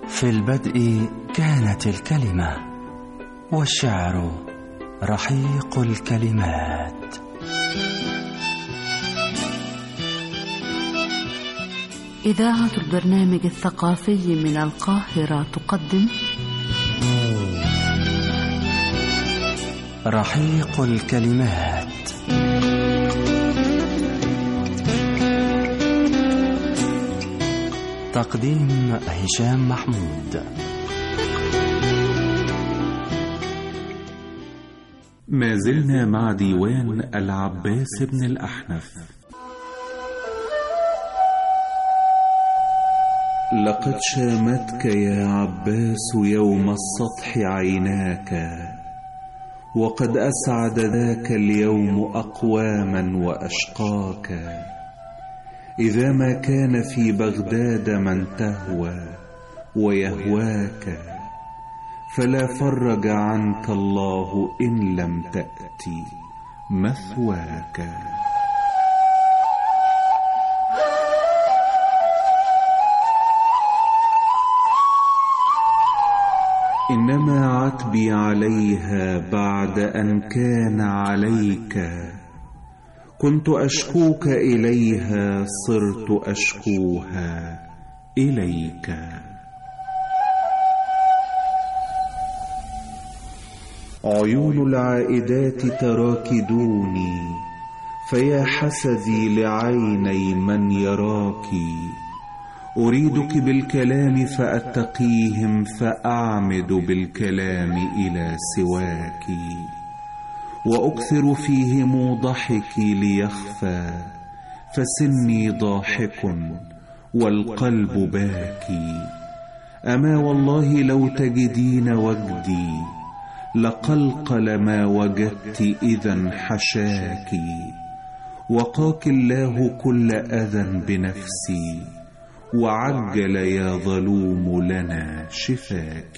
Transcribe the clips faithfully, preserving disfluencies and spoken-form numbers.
في البدء كانت الكلمة، والشعر رحيق الكلمات. إذاعة البرنامج الثقافي من القاهرة تقدم رحيق الكلمات. تقديم هشام محمود. ما زلنا مع ديوان العباس بن الأحنف. لقد شامتك يا عباس يوم السطح عيناك، وقد أسعد ذاك اليوم أقواما وأشقاك. إذا ما كان في بغداد من تهوى ويهواك، فلا فرج عنك الله إن لم تأتي مثواك. إنما عتبي عليها بعد أن كان عليك، كنت أشكوك إليها صرت أشكوها إليك. عيون العائدات تراكدوني، فيا حسدي لعيني من يراك. أريدك بالكلام فأتقيهم، فأعمد بالكلام إلى سواك. وأكثر فيهم ضحكي ليخفى، فسني ضاحك والقلب باكي. أما والله لو تجدين وجدي، لقلقل ما وجدت إذا حشاك. وقاك الله كل أذى بنفسي، وعجل يا ظلوم لنا شفاك.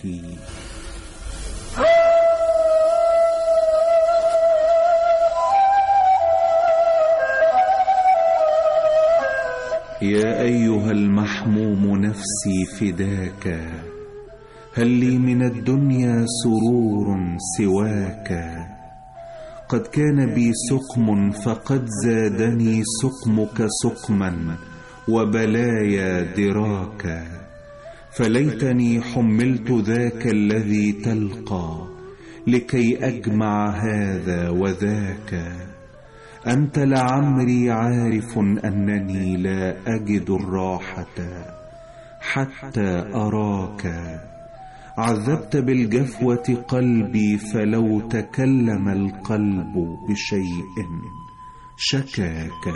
يا أيها المحموم نفسي فداك، هل لي من الدنيا سرور سواك؟ قد كان بي سقم فقد زادني سقمك سقما، وبلايا دراك. فليتني حملت ذاك الذي تلقى، لكي أجمع هذا وذاك. أنت لعمري عارف أنني لا أجد الراحة حتى أراك. عذبت بالجفوة قلبي، فلو تكلم القلب بشيء شكاك.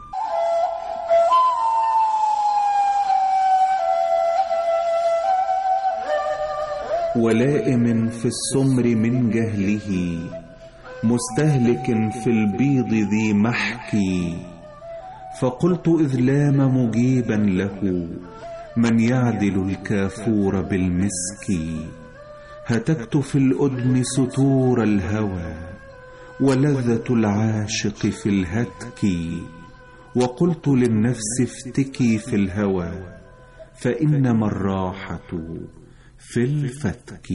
ولائم في السمر من جهله، مستهلك في البيض ذي محكي. فقلت إذ لام مجيبا له، من يعدل الكافور بالمسك. هتكت في الأدم ستور الهوى، ولذة العاشق في الهتك. وقلت للنفس افتكي في الهوى، فإنما الراحة في الفتك.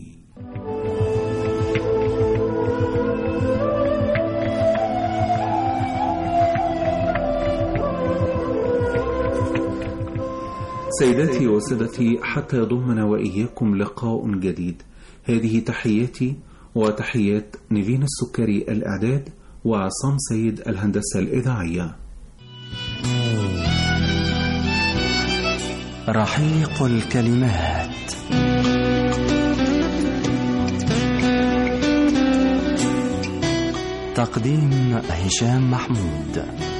سيداتي وسادتي، حتى يضمنا وإياكم لقاء جديد. هذه تحياتي وتحيات نيفين السكري الإعداد، وعصام سيد الهندسة الإذاعية. رحيق الكلمات. تقديم هشام محمود.